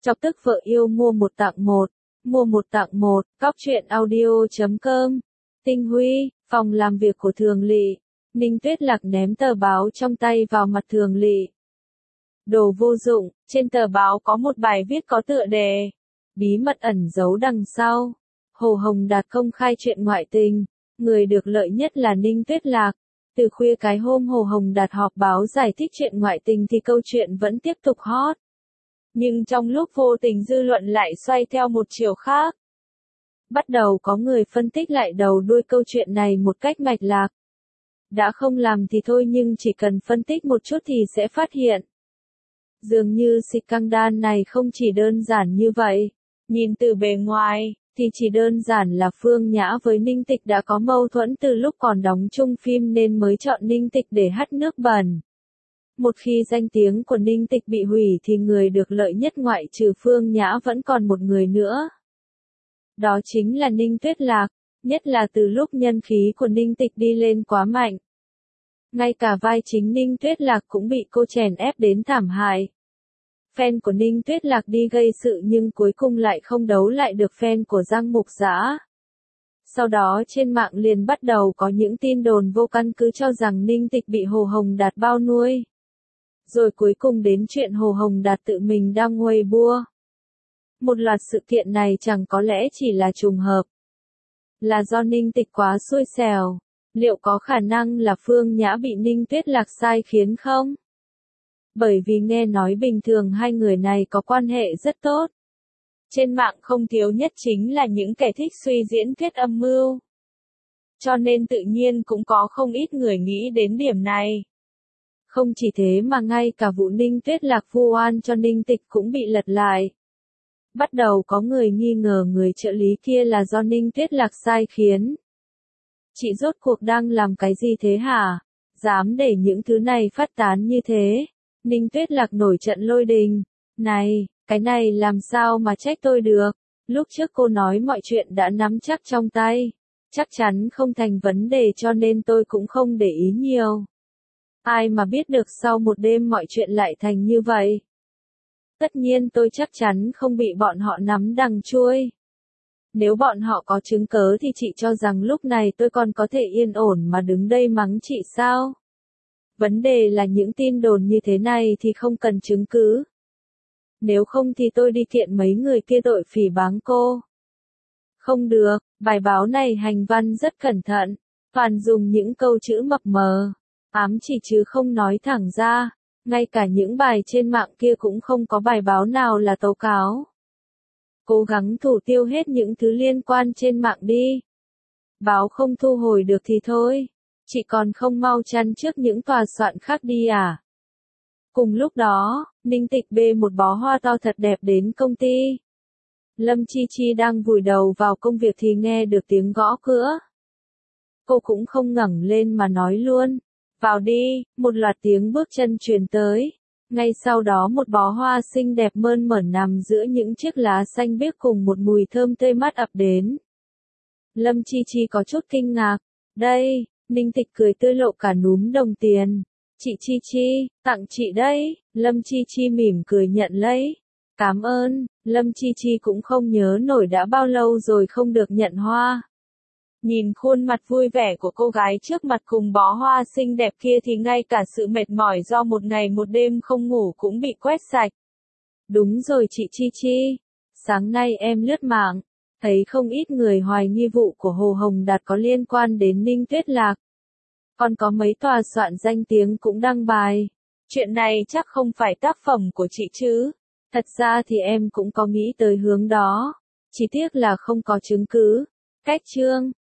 Chọc tức vợ yêu mua một tặng một. Mua một tặng một, Cóc truyện audio.com. Tinh Huy, phòng làm việc của Thường Lị. Ninh Tuyết Lạc ném tờ báo trong tay vào mặt Thường Lị. Đồ vô dụng, trên tờ báo có một bài viết có tựa đề. Bí mật ẩn giấu đằng sau. Hồ Hồng Đạt công khai chuyện ngoại tình. Người được lợi nhất là Ninh Tuyết Lạc. Từ khuya cái hôm Hồ Hồng Đạt họp báo giải thích chuyện ngoại tình thì câu chuyện vẫn tiếp tục hot. Nhưng trong lúc vô tình dư luận lại xoay theo một chiều khác. Bắt đầu có người phân tích lại đầu đuôi câu chuyện này một cách mạch lạc. Đã không làm thì thôi nhưng chỉ cần phân tích một chút thì sẽ phát hiện. Dường như scandal này không chỉ đơn giản như vậy. Nhìn từ bề ngoài, thì chỉ đơn giản là Phương Nhã với Ninh Tịch đã có mâu thuẫn từ lúc còn đóng chung phim nên mới chọn Ninh Tịch để hắt nước bẩn. Một khi danh tiếng của Ninh Tịch bị hủy thì người được lợi nhất ngoại trừ Phương Nhã vẫn còn một người nữa. Đó chính là Ninh Tuyết Lạc, nhất là từ lúc nhân khí của Ninh Tịch đi lên quá mạnh. Ngay cả vai chính Ninh Tuyết Lạc cũng bị cô chèn ép đến thảm hại. Fan của Ninh Tuyết Lạc đi gây sự nhưng cuối cùng lại không đấu lại được fan của Giang Mục Dã. Sau đó trên mạng liền bắt đầu có những tin đồn vô căn cứ cho rằng Ninh Tịch bị Hồ Hồng Đạt bao nuôi. Rồi cuối cùng đến chuyện Hồ Hồng Đạt tự mình đăng Weibo. Một loạt sự kiện này chẳng có lẽ chỉ là trùng hợp. Là do Ninh Tịch quá xui xẻo. Liệu có khả năng là Phương Nhã bị Ninh Tuyết Lạc sai khiến không? Bởi vì nghe nói bình thường hai người này có quan hệ rất tốt. Trên mạng không thiếu nhất chính là những kẻ thích suy diễn thuyết âm mưu. Cho nên tự nhiên cũng có không ít người nghĩ đến điểm này. Không chỉ thế mà ngay cả vụ Ninh Tuyết Lạc vu oan cho Ninh Tịch cũng bị lật lại. Bắt đầu có người nghi ngờ người trợ lý kia là do Ninh Tuyết Lạc sai khiến. Chị rốt cuộc đang làm cái gì thế hả? Dám để những thứ này phát tán như thế. Ninh Tuyết Lạc nổi trận lôi đình. Này, cái này làm sao mà trách tôi được? Lúc trước cô nói mọi chuyện đã nắm chắc trong tay. Chắc chắn không thành vấn đề cho nên tôi cũng không để ý nhiều. Ai mà biết được sau một đêm mọi chuyện lại thành như vậy. Tất nhiên tôi chắc chắn không bị bọn họ nắm đằng chui. Nếu bọn họ có chứng cớ thì chị cho rằng lúc này tôi còn có thể yên ổn mà đứng đây mắng chị sao? Vấn đề là những tin đồn như thế này thì không cần chứng cứ. Nếu không thì tôi đi kiện mấy người kia tội phỉ báng cô. Không được, bài báo này hành văn rất cẩn thận, toàn dùng những câu chữ mập mờ, ám chỉ chứ không nói thẳng ra. Ngay cả những bài trên mạng kia cũng không có bài báo nào là tố cáo. Cố gắng thủ tiêu hết những thứ liên quan trên mạng đi. Báo không thu hồi được thì thôi. Chị còn không mau chăn trước những tòa soạn khác đi à? Cùng lúc đó, Ninh Tịch bê một bó hoa to thật đẹp đến công ty. Lâm Chi Chi đang vùi đầu vào công việc thì nghe được tiếng gõ cửa. Cô cũng không ngẩng lên mà nói luôn. Vào đi, một loạt tiếng bước chân truyền tới. Ngay sau đó một bó hoa xinh đẹp mơn mởn nằm giữa những chiếc lá xanh biếc cùng một mùi thơm tươi mát ập đến. Lâm Chi Chi có chút kinh ngạc. Đây, Ninh Tịch cười tươi lộ cả núm đồng tiền. Chị Chi Chi, tặng chị đây. Lâm Chi Chi mỉm cười nhận lấy. Cảm ơn, Lâm Chi Chi cũng không nhớ nổi đã bao lâu rồi không được nhận hoa. Nhìn khuôn mặt vui vẻ của cô gái trước mặt cùng bó hoa xinh đẹp kia thì ngay cả sự mệt mỏi do một ngày một đêm không ngủ cũng bị quét sạch. Đúng rồi chị Chi Chi. Sáng nay em lướt mạng, thấy không ít người hoài nghi vụ của Hồ Hồng Đạt có liên quan đến Ninh Tuyết Lạc. Còn có mấy tòa soạn danh tiếng cũng đăng bài. Chuyện này chắc không phải tác phẩm của chị chứ. Thật ra thì em cũng có nghĩ tới hướng đó. Chỉ tiếc là không có chứng cứ. Cách chương